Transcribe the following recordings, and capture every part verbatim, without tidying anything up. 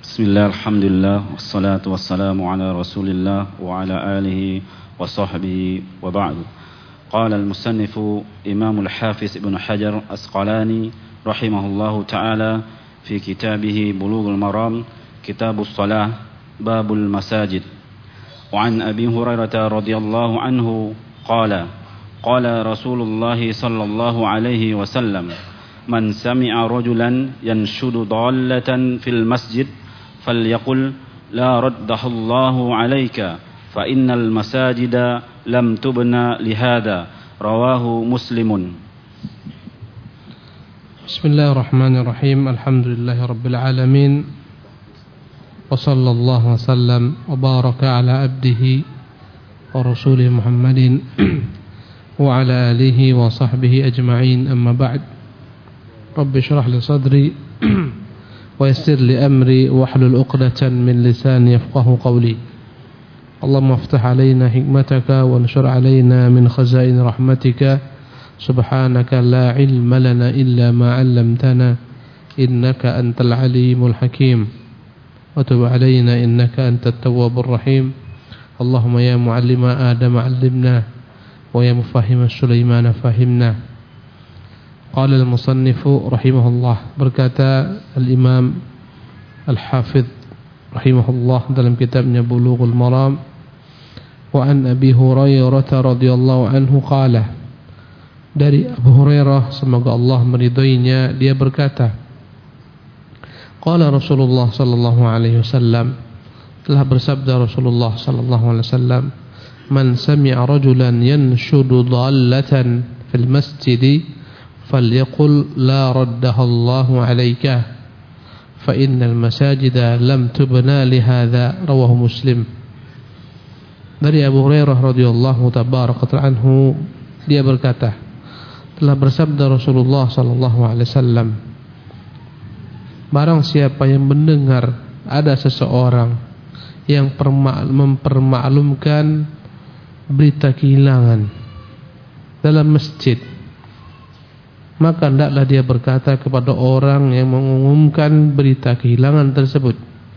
Bismillah, alhamdulillah, wassalatu wassalamu ala rasulillah wa ala alihi wa sahbihi wa ba'du. Qala al-musannifu Imam al-Hafiz Ibn Hajar Asqalani rahimahullahu ta'ala fi kitabih Bulughul Maram, Kitabus Salah, Babul Masajid. Wa an Abi Hurairah radhiyallahu anhu qala qala Rasulullah sallallahu alaihi wasallam man sami'a rajulan yanshudu dallatan fil masjid فليقل لا رده الله عليك فإن المساجد لم تبنى لهذا رواه مسلم. بسم الله الرحمن الرحيم. الحمد لله رب العالمين وصلى الله وسلم وبارك على عبده ورسوله محمد وعلى آله وصحبه أجمعين. أما بعد، رب اشرح لي صدري ويسر لي أمري واحلل عقدة من لساني يفقه قولي. اللهم افتح علينا حكمتك وانشر علينا من خزائن رحمتك سبحانك لا علم لنا إلا ما علمتنا إنك أنت العليم الحكيم وتب علينا إنك أنت التواب الرحيم. اللهم يا معلم آدم علمنا ويا مفهم سليمان فهمنا. Qala al-musannifu rahimahullah, berkata al-imam al-hafidh rahimahullah dalam kitabnya Bulughul Maram, wa an Abi Hurairah radhiyallahu anhu qala, dari Abu Hurairah semoga Allah meridainya, dia berkata, qala Rasulullah sallallahu alaihi wasallam, telah bersabda Rasulullah sallallahu alaihi wasallam, man sami'a rajulan yanshudu dhallatan fil masjid فليقل لا ردها الله عليك فإن المساجد لم تبنى لهذا رواه مسلم. Dari Abu Hurairah radhiyallahu tabaraka anhu, dia berkata, telah bersabda Rasulullah sallallahu alaihi wasallam, barang siapa yang mendengar ada seseorang yang mempermaklumkan berita kehilangan dalam masjid, maka hendaklah dia berkata kepada orang yang mengumumkan berita kehilangan tersebut,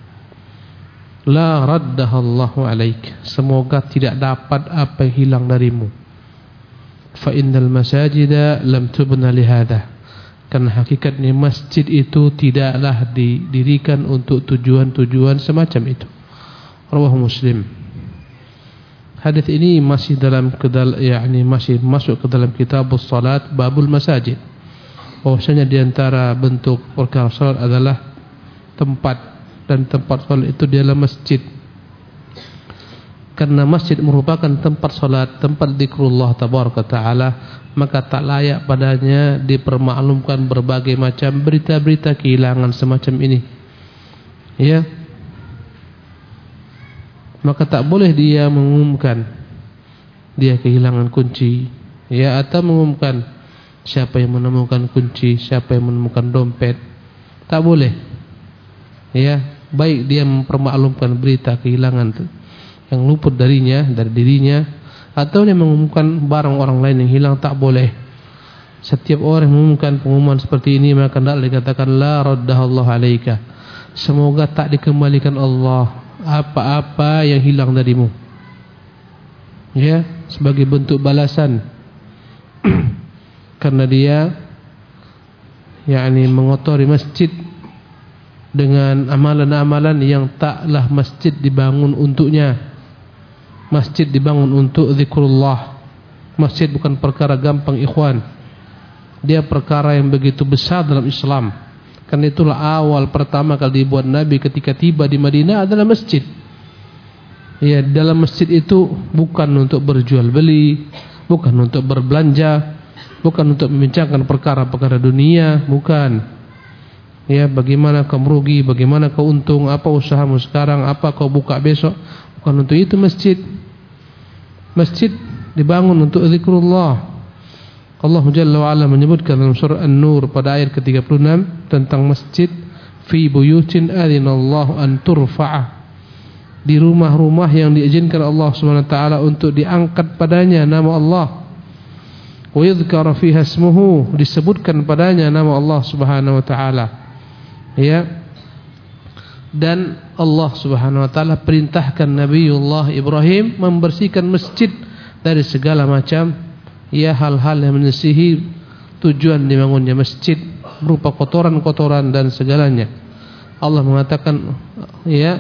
la raddahallahu alaik, semoga tidak dapat apa yang hilang darimu. Fa innal masajida lam tubna lihada, karena hakikatnya masjid itu tidaklah didirikan untuk tujuan-tujuan semacam itu. Rawahu Muslim. Hadis ini masih dalam kedal, yakni masih masuk ke dalam kitabus salat, babul masajid. Bahwasanya di antara bentuk perkara salat adalah tempat, dan tempat salat itu di dalam masjid. Karena masjid merupakan tempat salat, tempat zikrullah tabaraka taala, maka tak layak padanya dipermaklumkan berbagai macam berita-berita kehilangan semacam ini. Ya. Maka tak boleh dia mengumumkan dia kehilangan kunci, ya, atau mengumumkan siapa yang menemukan kunci, siapa yang menemukan dompet. Tak boleh. Ya, baik dia mempermaklumkan berita kehilangan yang luput darinya, dari dirinya, atau dia mengumumkan barang orang lain yang hilang, tak boleh. Setiap orang yang mengumumkan pengumuman seperti ini, maka hendaklah dikatakan la raddahallahu alaika, semoga tak dikembalikan Allah apa-apa yang hilang darimu. Ya, sebagai bentuk balasan karena dia yakni mengotori masjid dengan amalan-amalan yang taklah masjid dibangun untuknya. Masjid dibangun untuk zikrullah. Masjid bukan perkara gampang, ikhwan. Dia perkara yang begitu besar dalam Islam. Karena itulah awal pertama kali dibuat Nabi ketika tiba di Madinah adalah masjid. Ya, dalam masjid itu bukan untuk berjual beli, bukan untuk berbelanja, bukan untuk membincangkan perkara-perkara dunia, bukan. Ya, bagaimana kau merugi, bagaimana kau untung, apa usahamu sekarang, apa kau buka besok, bukan untuk itu masjid. Masjid dibangun untuk zikrullah. Allah Jalla wa Ala menyebutkan dalam surah An-Nur pada ayat ke tiga puluh enam tentang masjid, fi buyutin adzinallahu an turfa'a, di rumah-rumah yang diizinkan Allah Subhanahu wa taala untuk diangkat padanya nama Allah. Wa yudhkara fiha ismuhu, disebutkan padanya nama Allah Subhanahu wa taala. Ya. Dan Allah Subhanahu wa taala perintahkan Nabiullah Ibrahim membersihkan masjid dari segala macam ya hal-hal yang menyisihi tujuan dibangunnya masjid berupa kotoran-kotoran dan segalanya. Allah mengatakan ya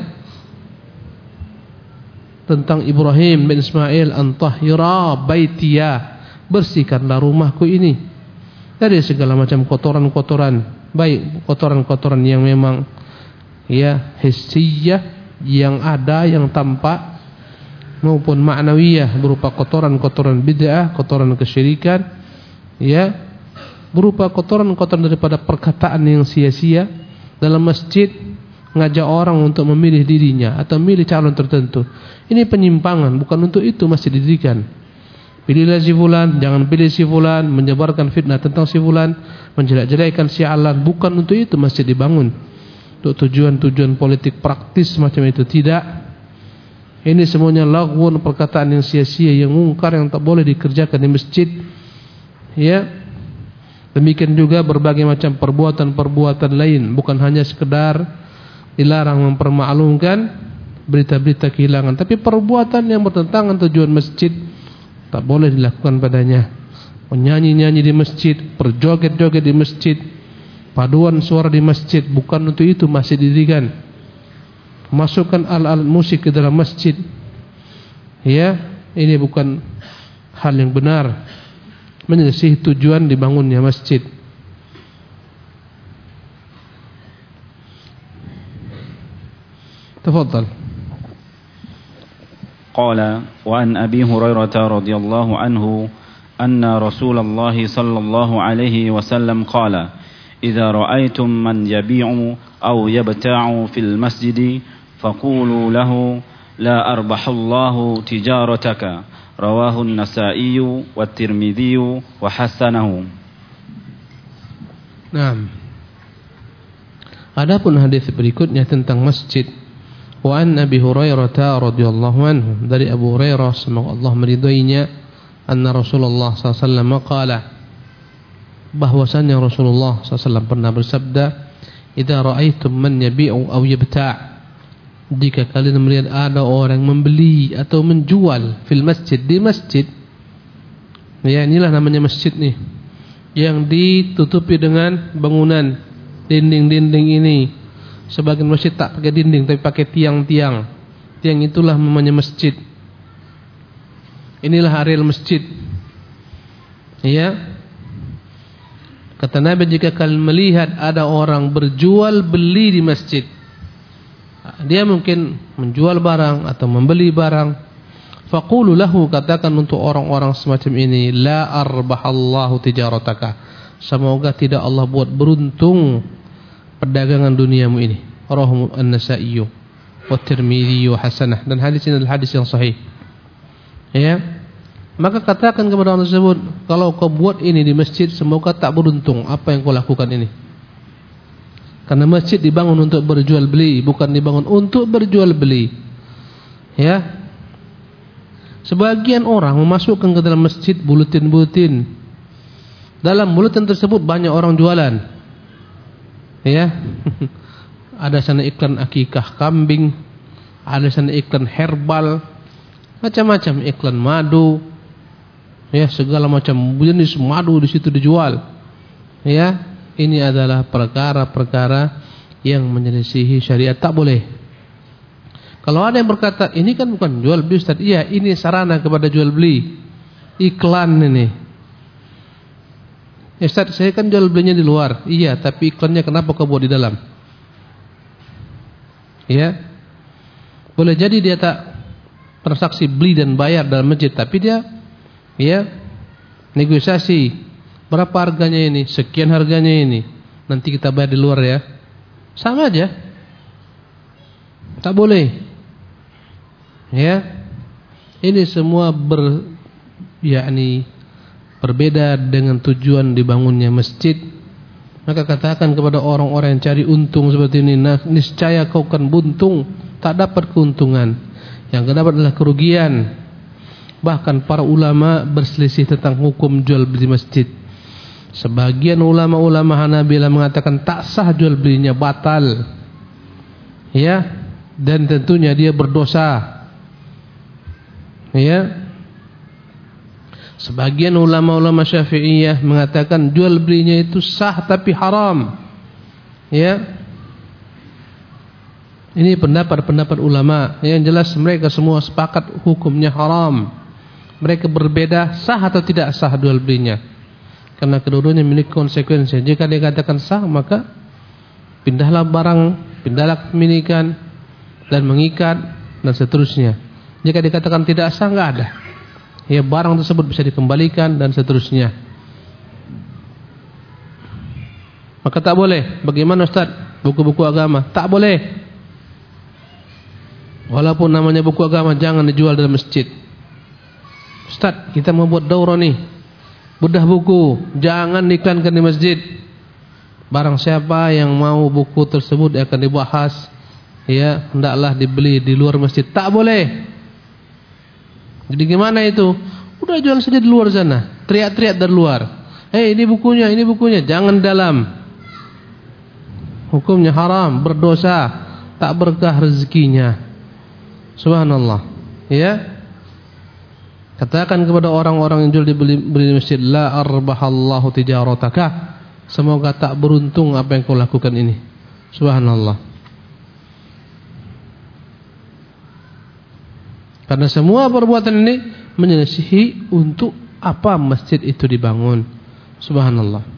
tentang Ibrahim bin Ismail, antahira baitiya, bersihkanlah rumahku ini dari segala macam kotoran-kotoran, baik kotoran-kotoran yang memang ya hissiyah yang ada yang tampak maupun ma'nawiyah berupa kotoran-kotoran bid'ah, kotoran kesyirikan ya, berupa kotoran-kotoran daripada perkataan yang sia-sia dalam masjid, ngajak orang untuk memilih dirinya atau memilih calon tertentu. Ini penyimpangan, bukan untuk itu masjid didirikan. Pilihlah si fulan, jangan pilih si fulan, menyebarkan fitnah tentang si fulan, menjelek-jelekkan si alan, bukan untuk itu masjid dibangun. Untuk tujuan-tujuan politik praktis macam itu tidak. Ini semuanya laghun, perkataan yang sia-sia, yang mungkar, yang tak boleh dikerjakan di masjid. Ya. Demikian juga berbagai macam perbuatan-perbuatan lain, bukan hanya sekedar dilarang mempermaklumkan berita-berita kehilangan, tapi perbuatan yang bertentangan tujuan masjid tak boleh dilakukan padanya. Menyanyi-nyanyi di masjid, berjoget-joget di masjid, paduan suara di masjid, bukan untuk itu masjid didirikan. Masukkan alat-alat musik ke dalam masjid, ya, ini bukan hal yang benar, menyelesaikan tujuan dibangunnya masjid. Tafadhal. Qala wa an Abi Hurairah radhiyallahu anhu anna Rasulullah sallallahu alaihi wasallam qala idza ra'aytum man yabi'u aw yabta'u fil masjid faqulu lahu la arbahallahu tijarataka rawahu an-Nasa'i wa at-Tirmidzi wa hasanahu. Naam. Adapun hadis berikutnya tentang masjid, wa an Abi Hurairah radhiyallahu anhu, dari Abu Hurairah semoga Allah meridainya, anna Rasulullah sallallahu alaihi wasallam qala, bahwasanya Rasulullah sallallahu alaihi wasallam pernah bersabda, idza ra'aitum man yabi'u aw yabta', jika kalian melihat ada orang membeli atau menjual fil masjid, di masjid, ya inilah namanya masjid nih, yang ditutupi dengan bangunan dinding-dinding ini. Sebagian masjid tak pakai dinding tapi pakai tiang-tiang. Tiang itulah namanya masjid. Inilah areal masjid. Ya. Kata Nabi, jika kalian melihat ada orang berjual beli di masjid, dia mungkin menjual barang atau membeli barang, faqulu lahu, katakan untuk orang-orang semacam ini, la arbahallahu tijarataka, semoga tidak Allah buat beruntung perdagangan duniamu ini. Rawahu an-Nasa'i wa Tirmidzi wa hasanah, dan hadis ini adalah hadis yang sahih. Ya. Maka katakan kepada orang tersebut, kalau kau buat ini di masjid, semoga tak beruntung apa yang kau lakukan ini. Karena masjid dibangun untuk berjual beli, bukan dibangun untuk berjual beli. Ya. Sebagian orang memasukkan ke dalam masjid buletin-buletin. Dalam buletin tersebut banyak orang jualan. Ya, ada sana iklan akikah kambing, ada sana iklan herbal, macam-macam iklan madu, ya segala macam jenis madu di situ dijual. Ya, ini adalah perkara-perkara yang menyelisihi syariat, tak boleh. Kalau ada yang berkata ini kan bukan jual beli Ustaz, iya ini sarana kepada jual beli, iklan ini. Ya Ustaz, saya kan jual belinya di luar. Iya, tapi iklannya kenapa kau buat di dalam? Ya. Boleh jadi dia tak transaksi beli dan bayar dalam masjid, tapi dia ya negosiasi. Berapa harganya ini? Sekian harganya ini. Nanti kita bayar di luar ya. Sama aja. Tak boleh. Ya. Ini semua ber yakni berbeda dengan tujuan dibangunnya masjid. Maka katakan kepada orang-orang yang cari untung seperti ini, nah, niscaya kau akan buntung, tak dapat keuntungan. Yang dapat adalah kerugian. Bahkan para ulama berselisih tentang hukum jual beli masjid. Sebagian ulama-ulama Hanabilah mengatakan tak sah jual belinya, batal. Ya, dan tentunya dia berdosa. Ya. Sebagian ulama-ulama Syafi'iyah mengatakan jual belinya itu sah tapi haram. Ya. Ini pendapat-pendapat ulama. Yang jelas mereka semua sepakat hukumnya haram. Mereka berbeda sah atau tidak sah jual belinya. Karena kedua-duanya memiliki konsekuensi. Jika dikatakan sah, maka pindahlah barang, pindahlah kepemilikan dan mengikat dan seterusnya. Jika dikatakan tidak sah, enggak ada. Ya, barang tersebut bisa dikembalikan dan seterusnya. Maka tak boleh. Bagaimana Ustaz? Buku-buku agama tak boleh. Walaupun namanya buku agama, jangan dijual dalam masjid. Ustaz, kita mau buat daurah nih, bedah buku, jangan diiklankan di masjid. Barang siapa yang mau buku tersebut akan dibahas, ya, hendaklah dibeli di luar masjid. Tak boleh. Jadi gimana itu? Udah jual saja di luar sana, teriak-teriak dari luar. Hei, ini bukunya, ini bukunya. Jangan dalam. Hukumnya haram, berdosa, tak berkah rezekinya. Subhanallah. Ya. Katakan kepada orang-orang yang jual dibeli beli di masjid, la arbahallahu tijarataka. Semoga tak beruntung apa yang kau lakukan ini. Subhanallah. Karena semua perbuatan ini menyelisihi untuk apa masjid itu dibangun. Subhanallah.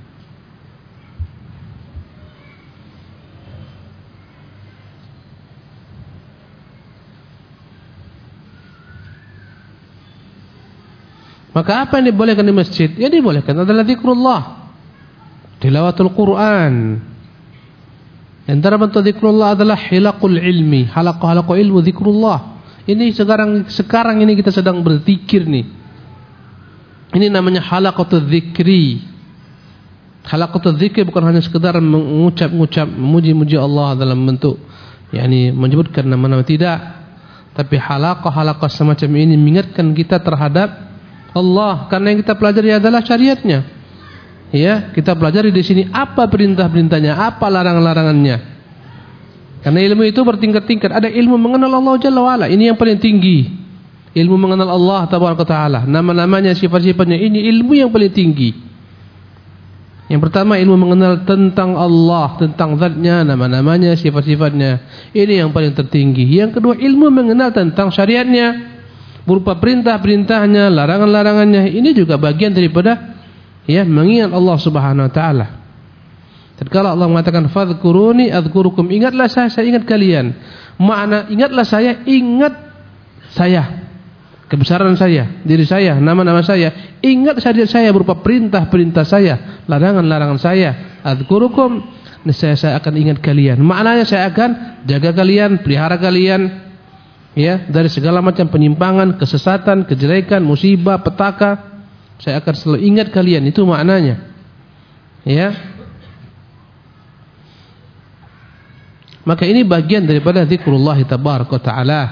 Maka apa yang dibolehkan di masjid? Yang dibolehkan adalah zikrullah, tilawatul Quran. Antara bentuk zikrullah adalah hilaqul ilmi, halaqah-halaqah ilmu zikrullah. Ini sekarang sekarang ini kita sedang berzikir nih. Ini namanya halaqatul zikri. Halaqatul zikri bukan hanya sekedar mengucap-ngucap, memuji-muji Allah dalam bentuk yakni menyebutkan nama-nama, tidak. Tapi halaqah-halaqah semacam ini mengingatkan kita terhadap Allah, karena yang kita pelajari adalah syariatnya. Ya, kita pelajari di sini apa perintah-perintahnya, apa larangan-larangannya. Karena ilmu itu bertingkat-tingkat. Ada ilmu mengenal Allah Jalla wa Ala, ini yang paling tinggi. Ilmu mengenal Allah Tabaraka Taala, nama-namanya, sifat-sifatnya, ini ilmu yang paling tinggi. Yang pertama ilmu mengenal tentang Allah, tentang zatnya, nama-namanya, sifat-sifatnya. Ini yang paling tertinggi. Yang kedua ilmu mengenal tentang syariatnya, berupa perintah-perintahnya, larangan-larangannya. Ini juga bagian daripada ya mengingat Allah Subhanahu wa taala. Tatkala Allah mengatakan fadhkuruni adzkurukum, ingatlah saya, saya ingat kalian. Makna ingatlah saya, ingat saya, kebesaran saya, diri saya, nama-nama saya. Ingat syariat saya berupa perintah-perintah saya, larangan-larangan saya. Adzkurukum, niscaya saya akan ingat kalian. Maknanya saya akan jaga kalian, pelihara kalian, ya, dari segala macam penyimpangan, kesesatan, kejelekan, musibah, petaka. Saya akan selalu ingat kalian, itu maknanya. Ya. Maka ini bagian daripada zikrullah tabaraka taala.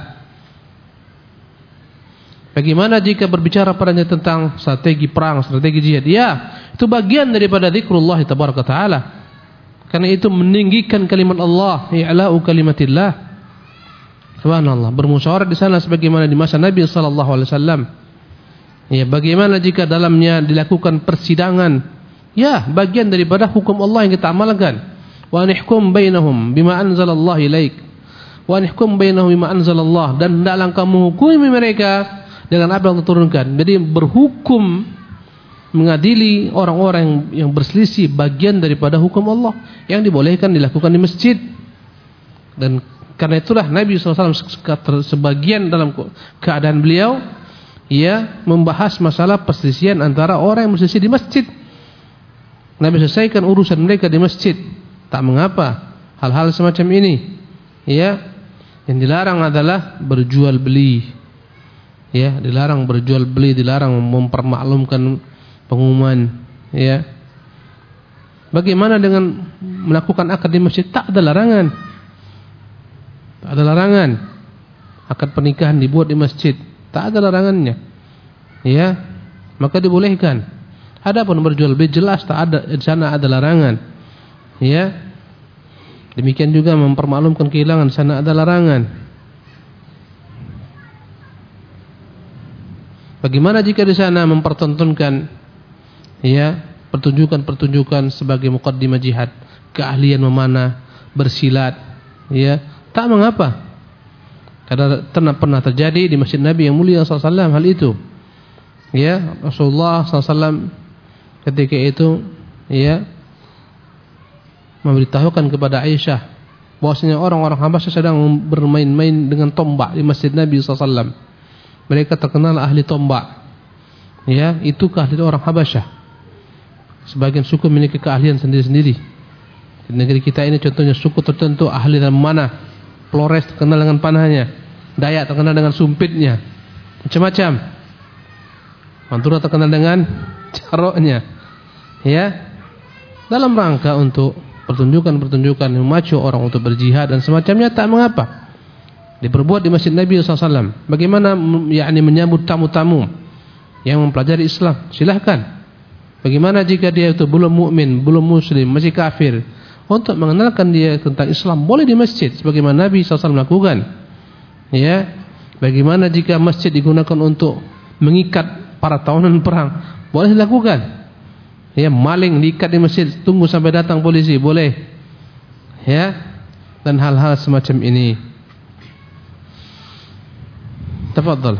Bagaimana jika berbicara padanya tentang strategi perang, strategi jihad? Ya, itu bagian daripada zikrullah tabaraka taala. Karena itu meninggikan kalimat Allah, i'la'u kalimatillah. Subhanallah, bermusyawarah di sana sebagaimana di masa Nabi sallallahu alaihi wasallam. Ya, bagaimana jika dalamnya dilakukan persidangan? Ya, bagian daripada hukum Allah yang kita amalkan. Wa nihkum bainahum bima anzalallahu ilaik. Wa nihkum bainahum bima anzalallah, dan hendaklah kamu hukumi mereka dengan apa yang diturunkan. Jadi berhukum, mengadili orang-orang yang berselisih, bagian daripada hukum Allah yang dibolehkan dilakukan di masjid. Dan karena itulah Nabi sallallahu alaihi wasallam sebagian dalam keadaan beliau, ia membahas masalah perselisihan antara orang yang berselisih di masjid. Nabi selesaikan urusan mereka di masjid. Tak mengapa hal-hal semacam ini. Ya, yang dilarang adalah berjual beli. Ya, dilarang berjual beli, dilarang mempermaklumkan pengumuman. Ya. Bagaimana dengan melakukan akad di masjid? Tak ada larangan. Tak ada larangan. Akad pernikahan dibuat di masjid, tak ada larangannya. Ya, maka dibolehkan. Adapun berjual beli jelas tak ada, di sana ada larangan. Ya. Demikian juga mempermaklumkan kehilangan di sana ada larangan. Bagaimana jika di sana mempertontonkan ya pertunjukan-pertunjukan sebagai muqaddimah jihad, keahlian memanah, bersilat, ya tak mengapa. Karena pernah pernah terjadi di Masjid Nabi yang mulia sallallahu alaihi wasallam hal itu. Ya, Rasulullah sallallahu alaihi wasallam ketika itu ya memberitahukan kepada Aisyah bahwasanya orang-orang Habasyah sedang bermain-main dengan tombak di Masjid Nabi sallallahu alaihi wasallam. Mereka terkenal ahli tombak. Ya, itu keahlian orang Habasyah. Sebagian suku memiliki keahlian sendiri-sendiri. Di negeri kita ini contohnya suku tertentu ahli dalam mana. Flores terkenal dengan panahnya, Dayak terkenal dengan sumpitnya, macam-macam. Madura terkenal dengan caroknya. Ya, dalam rangka untuk pertunjukan-pertunjukan yang memacu orang untuk berjihad dan semacamnya tak mengapa. Diperbuat di Masjid Nabi sallallahu alaihi wasallam. Bagaimana yakni menyambut tamu-tamu yang mempelajari Islam? Silahkan. Bagaimana jika dia itu belum mukmin, belum muslim, masih kafir? Untuk mengenalkan dia tentang Islam boleh di masjid sebagaimana Nabi sallallahu alaihi wasallam melakukan. Ya. Bagaimana jika masjid digunakan untuk mengikat para tawanan perang? Boleh dilakukan. Ya, maling diikat di masjid tunggu sampai datang polisi, boleh. Ya. Dan hal-hal semacam ini. Tafadhal.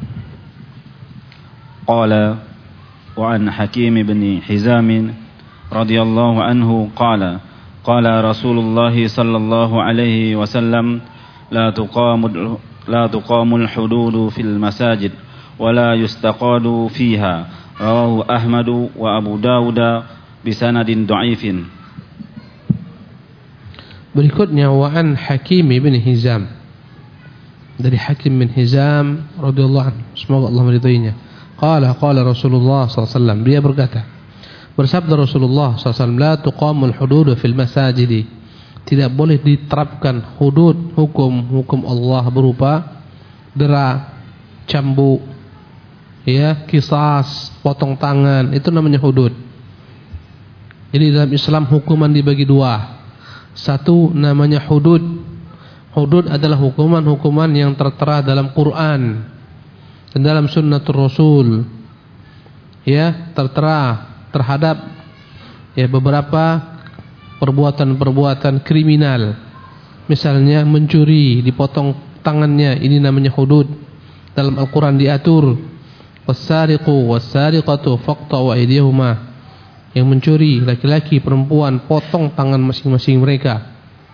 Qala وعن حكيم بن حزام رضي الله عنه قال قال رسول الله صلى الله عليه وسلم لا تقام لا تقام الحدود في المساجد ولا يستقاد فيها رواه أحمد وأبو داود بسند ضعيف. Berikutnya wa'an Hakim bin Hizam, dari Hakim bin Hizam radhiyallahu anhu, semoga Allah meridainya. Qala qala Rasulullah sallallahu alaihi wasallam, dia berkata, bersabda Rasulullah sallallahu alaihi wasallam, la tuqamul hudud fil masajid, tidak boleh diterapkan hudud, hukum-hukum Allah berupa dera, cambuk, ya, kisas, potong tangan, itu namanya hudud. Jadi dalam Islam hukuman dibagi dua. Satu namanya hudud. Hudud adalah hukuman-hukuman yang tertera dalam Quran dan dalam sunnatul Rasul, ya, tertera terhadap ya beberapa perbuatan-perbuatan kriminal. Misalnya mencuri, dipotong tangannya, ini namanya hudud. Dalam Al-Quran diatur, was-sariqu was-sariqatu faqta'u aydiyahuma, yang mencuri laki-laki perempuan potong tangan masing-masing mereka.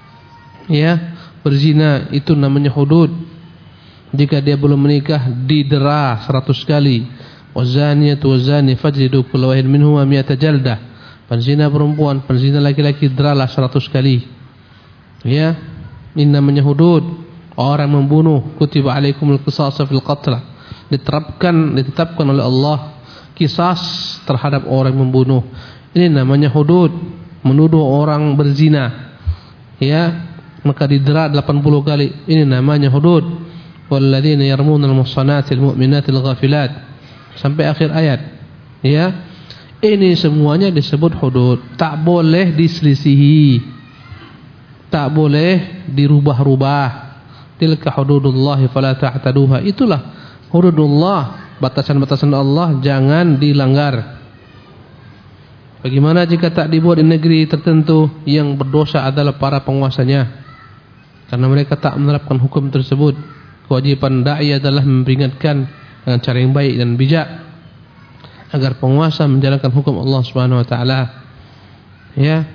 Ya, berzina itu namanya hudud. Jika dia belum menikah didera seratus kali. Wazaniyatu wazani fajlidu kulla wahid minhuma mi'ata jaldah. Penzina perempuan, penzina laki-laki deralah seratus kali. Ya, ini namanya hudud. Orang membunuh, kutiba alaikumul qisas fil qatl. Diterapkan, ditetapkan oleh Allah kisas terhadap orang membunuh. Ini namanya hudud. Menuduh orang berzina, ya, maka didera delapan puluh kali. Ini namanya hudud. Walladzina yarmunal muhsanatil mu'minatil ghafilat, sampai akhir ayat. Ya, ini semuanya disebut hudud. Tak boleh diselisihi, tak boleh dirubah-rubah. Tilka hududullah fala ta'taduha. Itulah hududullah, batasan-batasan Allah, jangan dilanggar. Bagaimana jika tak dibuat di negeri tertentu yang berdosa adalah para penguasanya, karena mereka tak menerapkan hukum tersebut? Kewajiban da'i adalah memperingatkan dengan cara yang baik dan bijak agar penguasa menjalankan hukum Allah Subhanahu wa taala. Ya.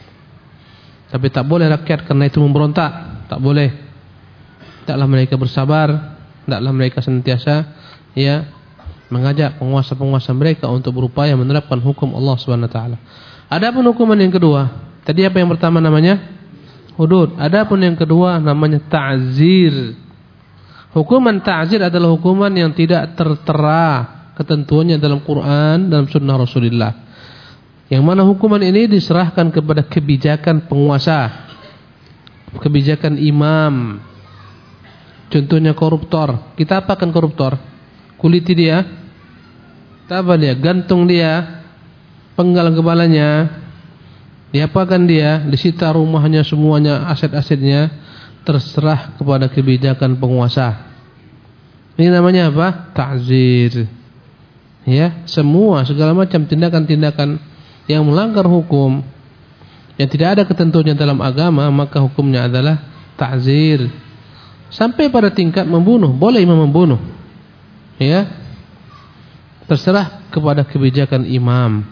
Tapi tak boleh rakyat karena itu memberontak, tak boleh. Taklah mereka bersabar, taklah mereka senantiasa ya mengajak penguasa-penguasa mereka untuk berupaya menerapkan hukum Allah Subhanahu wa taala. Adapun hukuman yang kedua, tadi apa yang pertama namanya? Hudud. Adapun yang kedua namanya ta'zir. Hukuman ta'zir adalah hukuman yang tidak tertera ketentuannya dalam Quran, dalam sunnah Rasulullah. Yang mana hukuman ini diserahkan kepada kebijakan penguasa, kebijakan imam. Contohnya koruptor. Kita apakan koruptor? Kuliti dia, apa dia? Gantung dia, penggal kepalanya, Diapakan dia? Disita rumahnya, semuanya, aset-asetnya, terserah kepada kebijakan penguasa. Ini namanya apa? Ta'zir. Ya, semua segala macam tindakan-tindakan yang melanggar hukum, yang tidak ada ketentuannya dalam agama, maka hukumnya adalah ta'zir. Sampai pada tingkat membunuh, boleh imam membunuh. Ya. Terserah kepada kebijakan imam.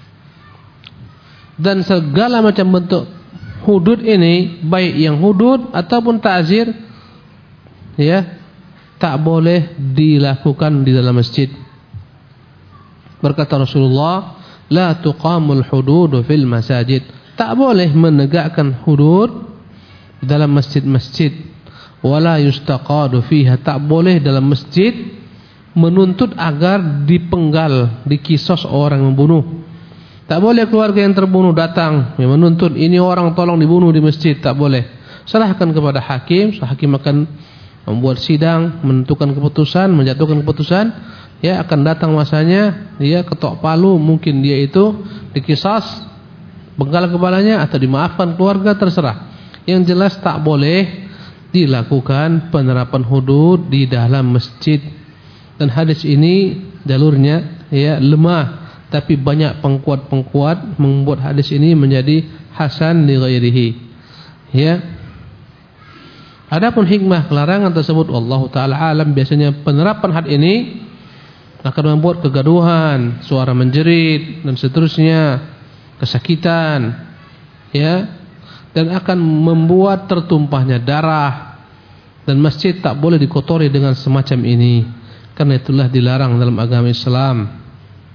Dan segala macam bentuk hudud ini, baik yang hudud ataupun ta'zir, ya, tak boleh dilakukan di dalam masjid. Berkata Rasulullah, la tuqamul hududu fil masajid. Tak boleh menegakkan hudud dalam masjid-masjid. Wala yustaqadu fiha. Tak boleh dalam masjid menuntut agar dipenggal, dikisos orang membunuh. Tak boleh keluarga yang terbunuh datang yang menuntut ini orang tolong dibunuh di masjid. Tak boleh. Serahkan kepada hakim. Hakim akan membuat sidang, menentukan keputusan, menjatuhkan keputusan. Ya, akan datang masanya, dia ketok palu, mungkin dia itu dikisas, penggal kepalanya, atau dimaafkan keluarga, terserah. Yang jelas tak boleh dilakukan penerapan hudud di dalam masjid. Dan hadis ini jalurnya ya lemah, tapi banyak pengkuat-pengkuat membuat hadis ini menjadi hasan li ghairihi. Ya. Adapun hikmah larangan tersebut Allah taala alam, biasanya penerapan had ini akan membuat kegaduhan, suara menjerit dan seterusnya, kesakitan, ya, dan akan membuat tertumpahnya darah, dan masjid tak boleh dikotori dengan semacam ini. Karena itulah dilarang dalam agama Islam.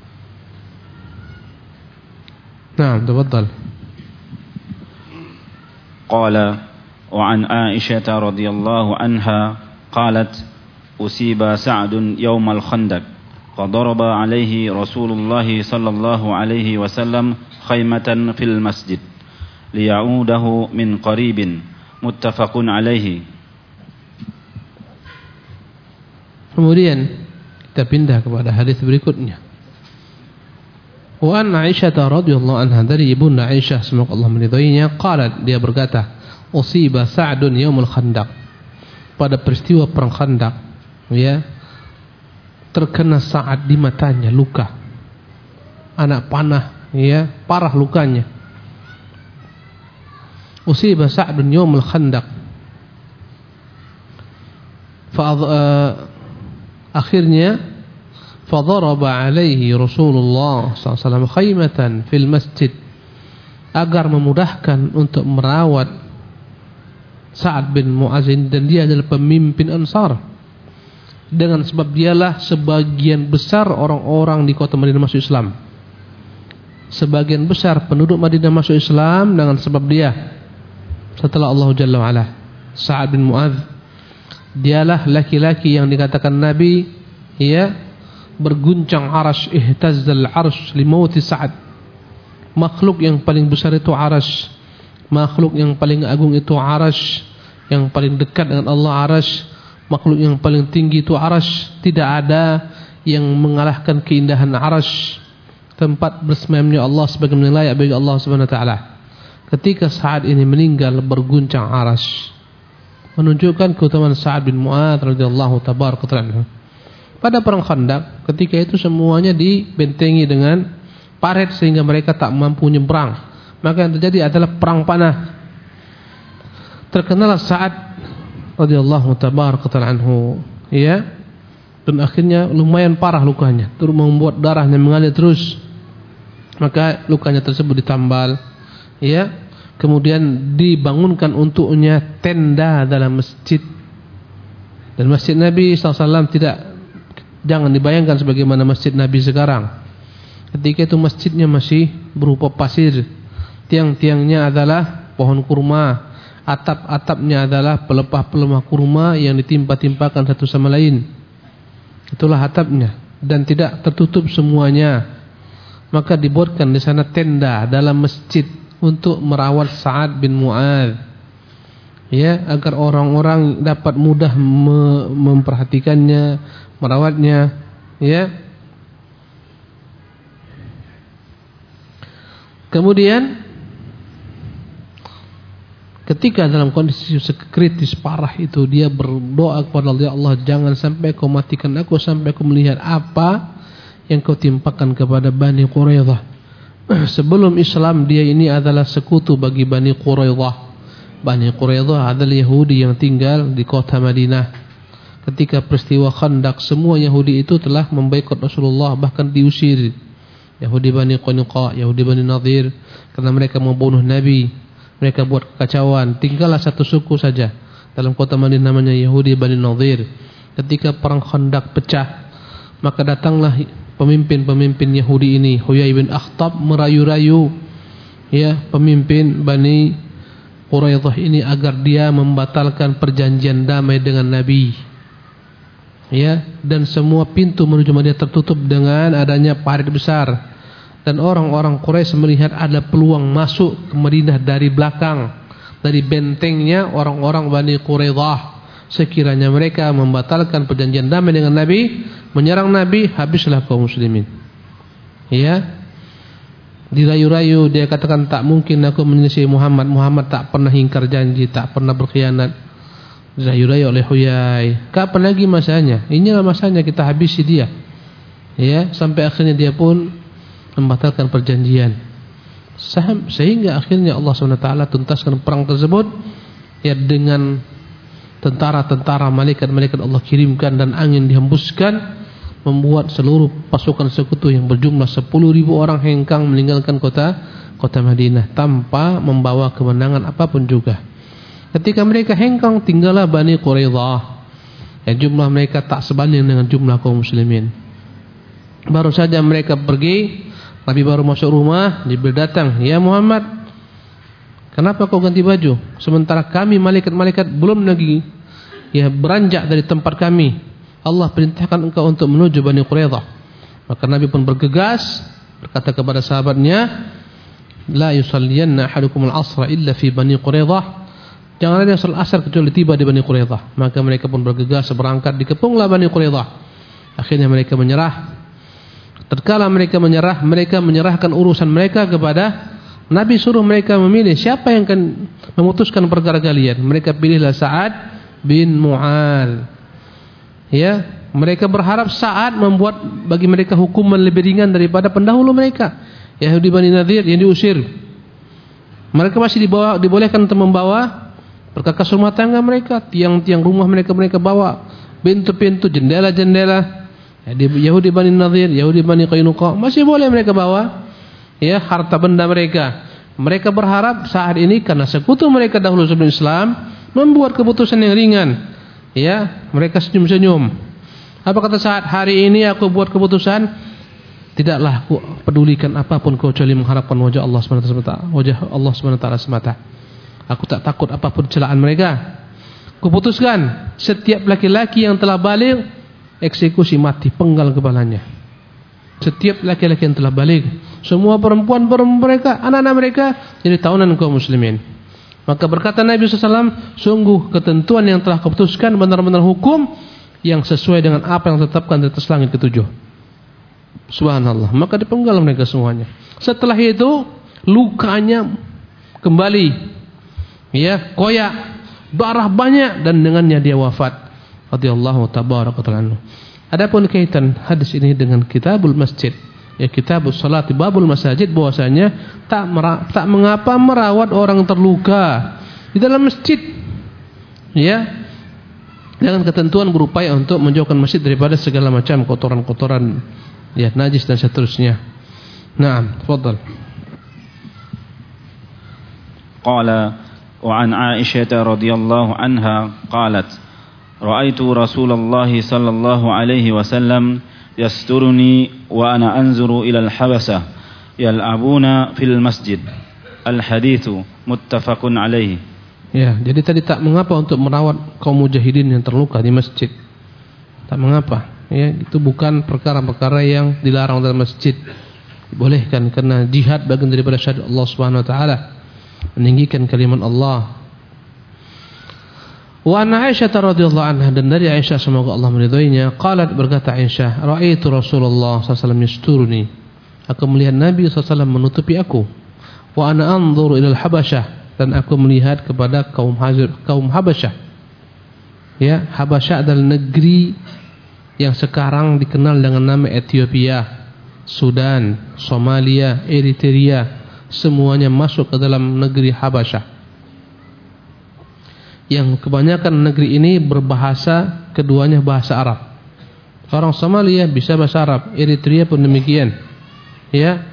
نعم تفضل. قال وعن عائشة رضي الله عنها قالت أصيب سعد يوم الخندق فضرب عليه رسول الله صلى الله عليه وسلم خيمة في المسجد ليعوده من قريب متفق عليه. Kemudian kita pindah kepada hadis berikutnya. Wa an Aisyah radhiyallahu anha, dari ibunda Aisyah semoga Allah meridainya, qalat, dia berkata, usiba Sa'dun yaumul Khandaq, pada peristiwa perang Khandaq, ya, terkena Sa'ad di matanya luka, anak panah, ya, parah lukanya. Usiba Sa'dun yaumul Khandaq, fa uh, akhirnya fadaraba alaihi Rasulullah sallallahu alaihi wasallam khaymatan fil masjid, agar memudahkan untuk merawat Sa'ad bin Mu'azin, dan dia adalah pemimpin Ansar. Dengan sebab dialah sebagian besar orang-orang di kota Madinah masuk Islam. Sebagian besar penduduk Madinah masuk Islam dengan sebab dia. Setelah Allah Jalla wa'ala, Sa'ad bin Mu'adz, dialah laki-laki yang dikatakan Nabi, ya, berguncang arasy, ihtazzal arasy limauti Sa'ad. Makhluk yang paling besar itu arasy, makhluk yang paling agung itu arasy, yang paling dekat dengan Allah arasy, makhluk yang paling tinggi itu arasy. Tidak ada yang mengalahkan keindahan arasy, tempat bersemayamnya Allah sebagaimana layak bagi Allah Subhanahu wa taala. Ketika Sa'ad ini meninggal, berguncang arasy, menunjukkan keutamaan Sa'ad bin Mu'adz radhiyallahu tabaraka ta'ala. Pada perang Khandaq, ketika itu semuanya dibentengi dengan paret sehingga mereka tak mampu nyebrang. Maka yang terjadi adalah perang panah. Terkenalah Sa'ad radhiyallahu tabaraka anhu, ya, dan akhirnya lumayan parah lukanya, terus membuat darahnya mengalir terus. Maka lukanya tersebut ditambal, ya, kemudian dibangunkan untuknya tenda dalam masjid. Dan masjid Nabi sallallahu alaihi wasallam tidak, jangan dibayangkan sebagaimana masjid Nabi sekarang. Ketika itu masjidnya masih berupa pasir, tiang-tiangnya adalah pohon kurma, atap-atapnya adalah pelepah-pelepah kurma yang ditimpa-timpakan satu sama lain. Itulah atapnya, dan tidak tertutup semuanya. Maka dibuatkan di sana tenda dalam masjid untuk merawat Sa'ad bin Mu'adz, ya, agar orang-orang dapat mudah me memperhatikannya, merawatnya, ya. Kemudian ketika dalam kondisi kritis parah itu dia berdoa kepada Allah, ya Allah jangan sampai kau matikan aku sampai aku melihat apa yang kau timpakan kepada Bani Quraidah. Sebelum Islam dia ini adalah sekutu bagi Bani Quraidah. Bani Quraidah adalah Yahudi yang tinggal di kota Madinah. Ketika peristiwa Khandaq, semua Yahudi itu telah memboikot Rasulullah, bahkan diusir. Yahudi Bani Qainuqa, Yahudi Bani Nadir, karena mereka membunuh Nabi. Mereka buat kekacauan. Tinggallah satu suku saja dalam kota Madinah namanya Yahudi Bani Nadir. Ketika perang Khandaq pecah, maka datanglah pemimpin-pemimpin Yahudi ini, Huyai bin Akhtab, merayu-rayu ya pemimpin Bani Quraidah ini agar dia membatalkan perjanjian damai dengan Nabi. Ya, dan semua pintu menuju Madinah tertutup dengan adanya parit besar. Dan orang-orang Quraisy melihat ada peluang masuk ke Madinah dari belakang, dari bentengnya orang-orang Bani Quraidah. Sekiranya mereka membatalkan perjanjian damai dengan Nabi, menyerang Nabi, habislah kaum muslimin. Ya, dirayu-rayu, dia katakan tak mungkin aku menyelisih Muhammad. Muhammad tak pernah ingkar janji, tak pernah berkhianat. Dirayu-rayu oleh Huyai. Kapan lagi masanya? Inilah masanya, kita habisi dia. Ya, sampai akhirnya dia pun membatalkan perjanjian. Sehingga akhirnya Allah subhanahu wa taala tuntaskan perang tersebut ya dengan tentara-tentara, malaikat-malaikat Allah kirimkan dan angin dihembuskan, membuat seluruh pasukan sekutu yang berjumlah sepuluh ribu orang hengkang meninggalkan kota kota Madinah tanpa membawa kemenangan apapun juga. Ketika mereka hengkang, tinggallah Bani Quraidah yang jumlah mereka tak sebanding dengan jumlah kaum muslimin. Baru saja mereka pergi, Nabi baru masuk rumah, Jibril datang, ya Muhammad, kenapa kau ganti baju? Sementara kami malaikat-malaikat belum lagi ya beranjak dari tempat kami. Allah perintahkan engkau untuk menuju Bani Quraidah. Maka Nabi pun bergegas berkata kepada sahabatnya, la yusalliyanna ahadukum al-asra illa fi Bani Quraidah. Jangan ada yang salat asar kecuali tiba di Bani Quraidah. Maka mereka pun bergegas berangkat, dikepunglah Bani Quraidah. Akhirnya mereka menyerah. Tatkala mereka menyerah, mereka menyerahkan urusan mereka kepada Nabi, suruh mereka memilih siapa yang akan memutuskan perkara kalian. Mereka pilihlah Sa'ad bin Mu'adz. Ya, mereka berharap Sa'ad membuat bagi mereka hukuman lebih ringan daripada pendahulu mereka, Yahudi Bani Nadir yang diusir. Mereka masih dibawa, dibolehkan untuk membawa perkakas rumah tangga mereka, tiang-tiang rumah mereka mereka bawa, pintu-pintu, jendela-jendela. Yahudi Bani Nadir, Yahudi Bani Qainuqa masih boleh mereka bawa ya harta benda mereka. Mereka berharap saat ini karena sekutu mereka dahulu sebelum Islam membuat keputusan yang ringan. Ya, mereka senyum-senyum. Apa kata saat hari ini aku buat keputusan, tidaklah aku pedulikan apapun kecuali mengharapkan wajah Allah subhanahu wa taala, wajah Allah subhanahu wa taala semata. Aku tak takut apapun celaan mereka. Kuputuskan setiap laki-laki yang telah baligh eksekusi mati, penggal kepalanya. Setiap laki-laki yang telah baligh, semua perempuan-perempuan mereka, anak-anak mereka jadi tahunan kaum muslimin. Maka berkata Nabi sallallahu alaihi wasallam, sungguh ketentuan yang telah keputuskan benar-benar hukum yang sesuai dengan apa yang ditetapkan di atas langit ketujuh. Subhanallah. Maka dipenggal mereka semuanya. Setelah itu lukanya kembali, ya, koyak, darah banyak, dan dengannya dia wafat. Radhiyallahu tabaraka ta'ala. Adapun kaitan hadis ini dengan kitabul masjid, ya kitabus salat babul masajid, bahwasanya tak mera, tak mengapa merawat orang terluka di dalam masjid, ya, dengan ketentuan berupaya untuk menjauhkan masjid daripada segala macam kotoran-kotoran, ya, najis dan seterusnya. Naam, tafadhal. Qala wa an Aisyah radhiyallahu anha qalat رأيت رسول الله صلى الله عليه وسلم يسترني وأنا أنظر إلى الحبسة يلعبون في المسجد. الحديث متفق عليه. Ya, jadi tadi tak mengapa untuk merawat kaum mujahidin yang terluka di masjid. Tak mengapa. Ya, itu bukan perkara-perkara yang dilarang dalam masjid. Dibolehkan karena jihad bagian daripada syahadat Allah Subhanahu wa taala, meninggikan kalimat Allah. Wa anna Aisyah radhiyallahu anha, dan dari Aisyah semoga Allah meridhoinya, qalat, berkata Aisyah, ra'aitu Rasulullah sallallahu alaihi wasallam yasturuni, aku melihat Nabi sallallahu alaihi wasallam menutupi aku, wa ana anzuru ila al-Habasyah, dan aku melihat kepada kaum Hazir, kaum Habasyah. Ya, Habasyah adalah negeri yang sekarang dikenal dengan nama Ethiopia, Sudan, Somalia, Eritrea, semuanya masuk ke dalam negeri Habasyah. Yang kebanyakan negeri ini berbahasa, keduanya bahasa Arab. Orang Somalia bisa bahasa Arab, Eritrea pun demikian. Ya.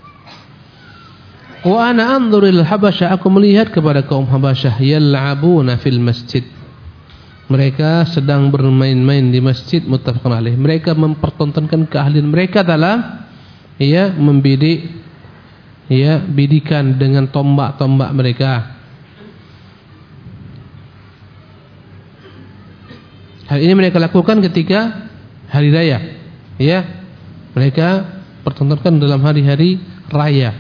Wa ana anzuril Habasyah, aku melihat kepada kaum Habasyah yal'abuna fil masjid. Mereka sedang bermain-main di masjid, muttafaqun alaih. Mereka mempertontonkan keahlian mereka dalam ya membidik ya bidikan dengan tombak-tombak mereka. Hal ini mereka lakukan ketika hari raya. Ya. Mereka pertontonkan dalam hari-hari raya.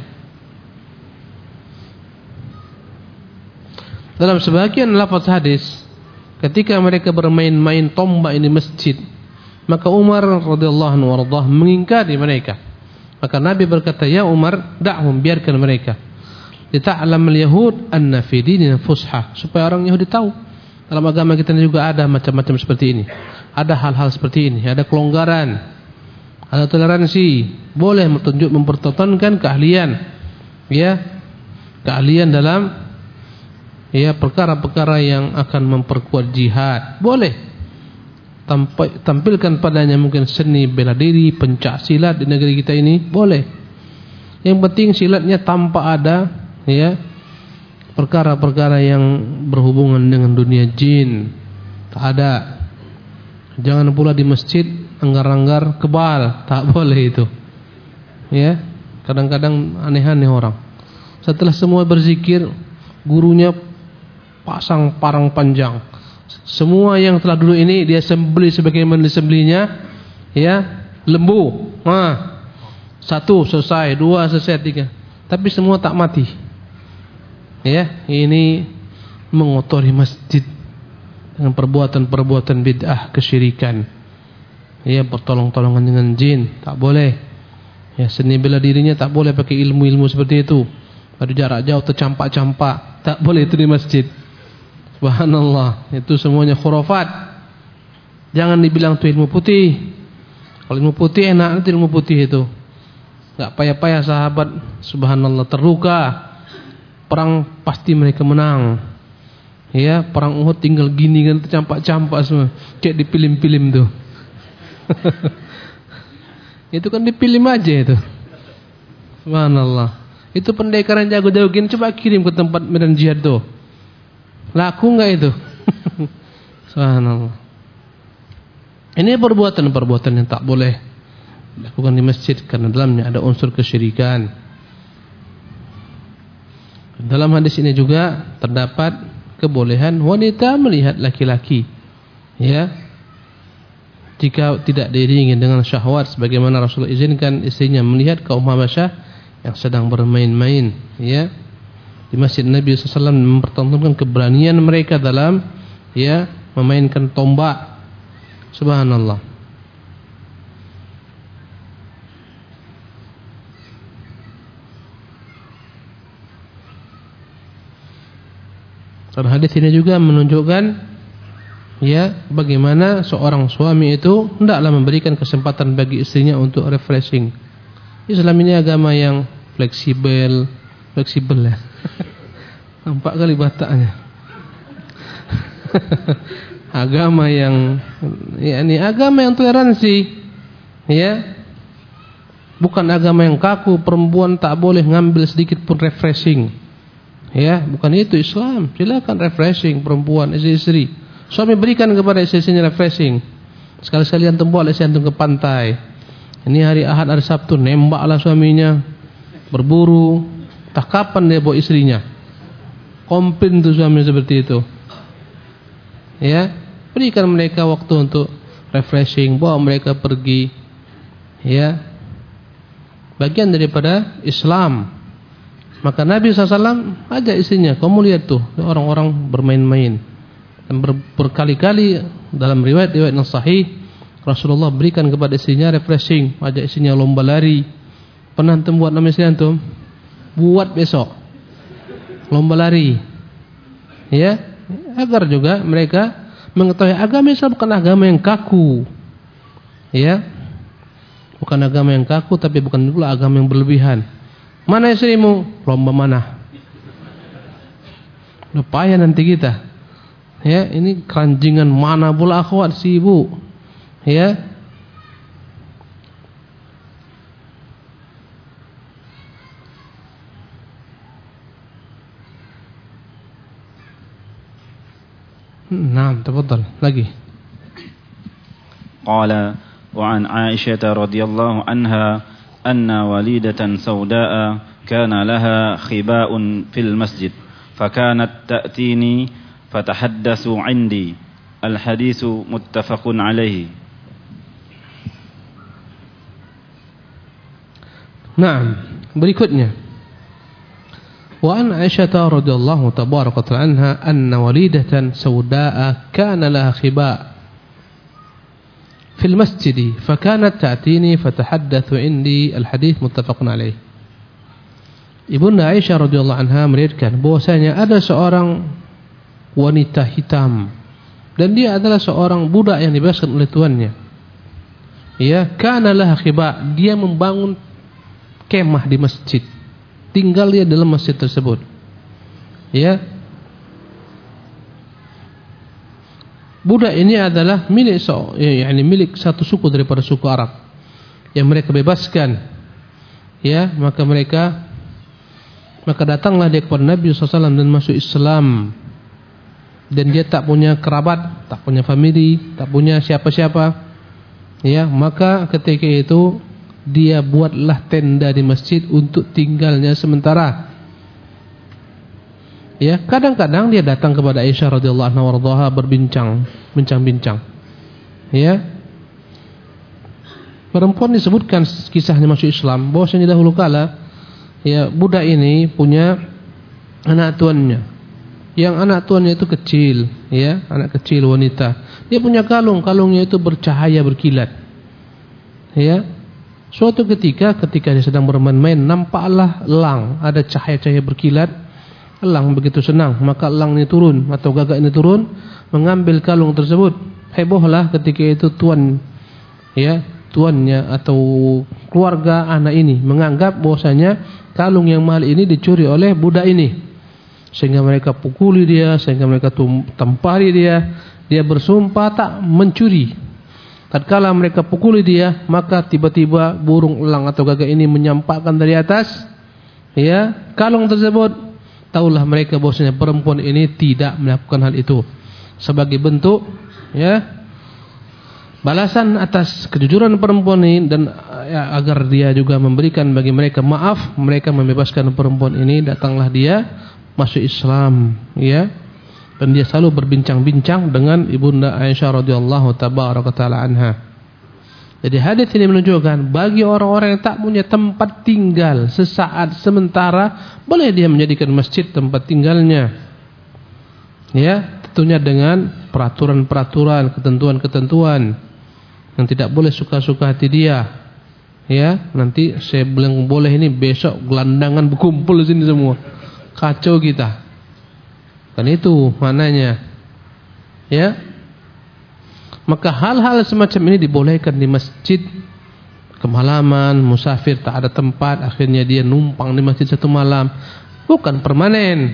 Dalam sebagian lafaz hadis, ketika mereka bermain-main tombak ini masjid, maka Umar radhiyallahu anhu warḍah mengingkari mereka. Maka Nabi berkata, "Ya Umar, da'hum, biarkan mereka. Lita'lam al-yahud anna fi dinina fushah." Supaya orang Yahudi tahu dalam agama kita juga ada macam-macam seperti ini. Ada hal-hal seperti ini, ada kelonggaran, ada toleransi, boleh menunjuk mempertontonkan keahlian. Ya, keahlian dalam ya perkara-perkara yang akan memperkuat jihad, boleh tampilkan padanya mungkin seni bela diri, pencak silat di negeri kita ini, boleh. Yang penting silatnya tanpa ada ya perkara-perkara yang berhubungan dengan dunia jin, tak ada. Jangan pula di masjid anggar-anggar kebal, tak boleh itu. Ya, kadang-kadang aneh-aneh orang. Setelah semua berzikir, gurunya pasang parang panjang. Semua yang telah duduk ini dia sembelih sebagaimana disembelihnya ya lembu. Nah, satu selesai, dua selesai, tiga. Tapi semua tak mati. Ya, ini mengotori masjid dengan perbuatan-perbuatan bid'ah, kesyirikan. Ya, pertolong-tolongan dengan jin, tak boleh. Ya, seni bela dirinya tak boleh pakai ilmu-ilmu seperti itu. Pada jarak jauh tercampak-campak, tak boleh itu di masjid. Subhanallah, itu semuanya khurafat. Jangan dibilang itu ilmu putih. Kalau ilmu putih enak itu ilmu putih itu. Enggak payah-payah sahabat, subhanallah, terluka. Perang pasti mereka menang. Ya, perang Uhud tinggal gini kan tercampak-campak semua. Kayak di film-film tuh. Itu kan di film aja itu. Subhanallah. Itu pendekar yang jago-jago gini, coba kirim ke tempat medan jihad tuh. Laku enggak itu? Subhanallah. Ini perbuatan-perbuatan yang tak boleh dilakukan di masjid karena dalamnya ada unsur kesyirikan. Dalam hadis ini juga terdapat kebolehan wanita melihat laki-laki. Ya. Jika tidak diiringi dengan syahwat sebagaimana Rasulullah izinkan istrinya melihat kaum Habasyah yang sedang bermain-main, ya. Di masjid Nabi sallallahu alaihi wasallam mempertontonkan keberanian mereka dalam ya memainkan tombak. Subhanallah. Dan hadis ini juga menunjukkan ya bagaimana seorang suami itu hendaklah memberikan kesempatan bagi istrinya untuk refreshing. Islam ini agama yang fleksibel, fleksibel ya. Nampak kali bataknya. Agama yang ya ini agama yang toleransi. Ya. Bukan agama yang kaku, perempuan tak boleh ngambil sedikit pun refreshing. Ya, bukan itu Islam. Silakan refreshing perempuan, istri-istri. Suami berikan kepada istri-istrinya refreshing. Sekali-sekali antum bawa istri antum ke pantai. Ini hari Ahad, hari Sabtu, nembaklah suaminya, berburu. Tak kapan dia bawa istrinya. Komplain tuh suami seperti itu. Ya, berikan mereka waktu untuk refreshing, bawa mereka pergi. Ya, bagian daripada Islam. Maka Nabi sallallahu alaihi wasallam ajak istrinya, kamu lihat tuh orang-orang bermain-main. Dan ber, berkali-kali dalam riwayat-riwayat yang sahih Rasulullah berikan kepada istrinya refreshing, ajak istrinya lomba lari. Pernah antum buat nama istri antum? Buat besok. lomba lari. Ya, agar juga mereka mengetahui agama Islam bukan agama yang kaku. Ya. Bukan agama yang kaku, tapi bukan pula agama yang berlebihan. Mana istrimu? Lomba mana? Udah payah nanti kita. Ya, ini keranjingan mana pula akhwat si ibu. Ya. Nah, tafadhal lagi. Qala wa an Aisyah radhiyallahu anha anna walidatan saudaa kana laha khiba'un fil masjid fakanat ta'tini fatahaddatsu 'indi. Al haditsu muttafaqun alaihi. Naam, berikutnya. وعن عائشة رضي الله تبارك عنها أن وليدة سوداء كان لها خباء في المسجد فكانت تأتيني فتحدث عندي. الحديث متفق عليه. Ibunda Aisyah radhiyallahu anha meriwayatkan bahwasanya ada seorang wanita hitam dan dia adalah seorang budak yang dibebaskan oleh tuannya. Ya, kana laha khiba, dia membangun kemah di masjid. Tinggal dia dalam masjid tersebut. Ya. Budak ini adalah milik so, yakni milik satu suku daripada suku Arab yang mereka bebaskan. Ya, maka mereka maka datanglah dia kepada Nabi sallallahu alaihi wasallam dan masuk Islam. Dan dia tak punya kerabat, tak punya family, tak punya siapa-siapa. Ya, maka ketika itu dia buatlah tenda di masjid untuk tinggalnya sementara. Ya, kadang-kadang dia datang kepada Aisyah radhiyallahu anha warḍaha berbincang, bincang-bincang. Ya. Perempuan disebutkan kisahnya masuk Islam, bahwasanya dahulu kala ya budak ini punya anak tuannya. Yang anak tuannya itu kecil, ya, anak kecil wanita. Dia punya kalung, kalungnya itu bercahaya berkilat. Ya. Suatu ketika ketika dia sedang bermain-main nampaklah elang, ada cahaya-cahaya berkilat. Elang begitu senang, maka elang ini turun atau gagak ini turun mengambil kalung tersebut. Hebohlah ketika itu tuan, ya, tuannya atau keluarga anak ini menganggap bahwasanya kalung yang mahal ini dicuri oleh budak ini. Sehingga mereka pukuli dia, sehingga mereka tampari dia. Dia bersumpah tak mencuri. Tatkala mereka pukuli dia, maka tiba-tiba burung elang atau gagak ini menyampakkan dari atas, ya, kalung tersebut. Taulah mereka bahwasanya perempuan ini tidak melakukan hal itu. Sebagai bentuk, ya, balasan atas kejujuran perempuan ini dan ya, agar dia juga memberikan bagi mereka maaf, mereka membebaskan perempuan ini. Datanglah dia masuk Islam, ya. Dan dia selalu berbincang-bincang dengan ibunda Aisyah radhiyallahu tabaraka taala anha. Jadi hadis ini menunjukkan bagi orang-orang yang tak punya tempat tinggal sesaat sementara, boleh dia menjadikan masjid tempat tinggalnya. Ya, tentunya dengan peraturan-peraturan, ketentuan-ketentuan yang tidak boleh suka-suka hati dia. Ya, nanti saya bilang boleh ini, besok gelandangan berkumpul di sini semua. Kacau kita. Kan itu maknanya. Ya. Maka hal-hal semacam ini dibolehkan di masjid. Kemalaman, musafir tak ada tempat, akhirnya dia numpang di masjid satu malam. Bukan permanen.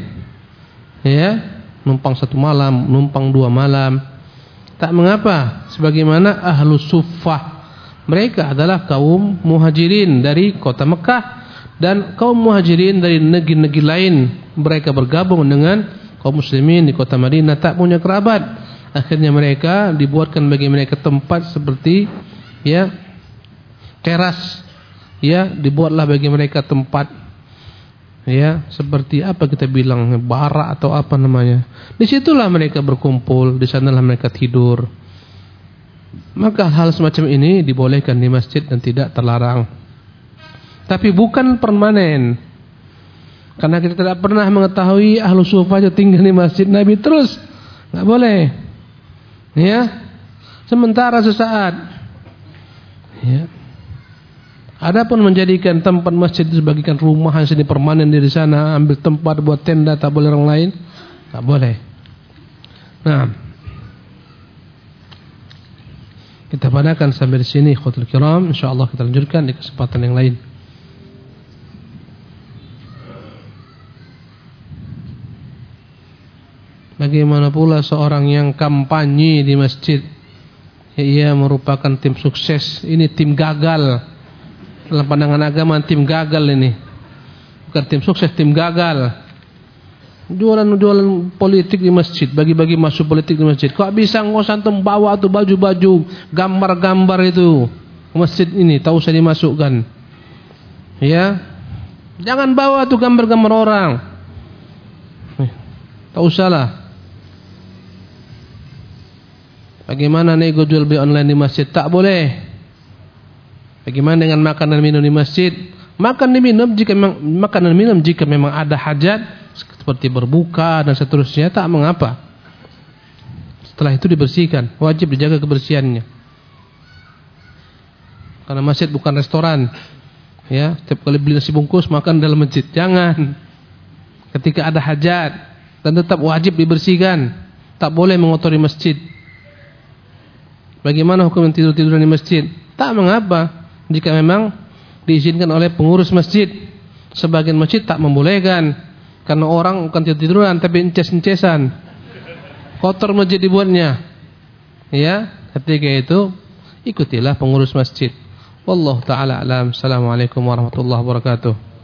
Ya, numpang satu malam, numpang dua malam. Tak mengapa. Sebagaimana Ahlus Suffah, mereka adalah kaum muhajirin dari kota Mekah dan kaum muhajirin dari negeri-negeri lain. Mereka bergabung dengan kaum muslimin di kota Madinah, tak punya kerabat. Akhirnya mereka dibuatkan bagi mereka tempat seperti, ya, teras. Ya, dibuatlah bagi mereka tempat, ya, seperti apa kita bilang, barak atau apa namanya. Disitulah mereka berkumpul, di sanalah mereka tidur. Maka hal semacam ini dibolehkan di masjid dan tidak terlarang. Tapi bukan permanen. Karena kita tidak pernah mengetahui Ahlus Suffah tinggal di masjid Nabi terus. Enggak boleh. Ya. Sementara sesaat. Ya. Adapun menjadikan tempat masjid itu sebagikan rumah yang sini permanen di sana, ambil tempat buat tenda, tak boleh orang lain, tak boleh. Nah, kita padakan sampai di sini ikhwatul kiram. Insyaallah kita lanjutkan di kesempatan yang lain. Bagaimana pula seorang yang kampanye di masjid, ia merupakan tim sukses, ini tim gagal. Dalam pandangan agama tim gagal ini. Bukan tim sukses, tim gagal. Jualan-jualan politik di masjid, bagi-bagi masuk politik di masjid. Kok bisa ngosantum bawa tuh baju-baju, gambar-gambar itu ke masjid ini, tak usah dimasukkan. Ya. Jangan bawa tuh gambar-gambar orang. Tak usahlah. Bagaimana nego jual beli online di masjid? Tak boleh. Bagaimana dengan makan dan minum di masjid? Makan dan minum jika memang makan dan minum jika memang ada hajat seperti berbuka dan seterusnya, tak mengapa. Setelah itu dibersihkan, wajib dijaga kebersihannya. Karena masjid bukan restoran. Ya, setiap kali beli nasi bungkus makan dalam masjid, jangan. Ketika ada hajat dan tetap wajib dibersihkan, tak boleh mengotori masjid. Bagaimana hukum tidur-tiduran di masjid? Tak mengapa. Jika memang diizinkan oleh pengurus masjid. Sebagian masjid tak membolehkan, karena orang bukan tidur-tiduran tapi ences-encesan. Kotor masjid dibuatnya. Ya, ketika itu ikutilah pengurus masjid. Wallahu taala alam. Assalamualaikum warahmatullahi wabarakatuh.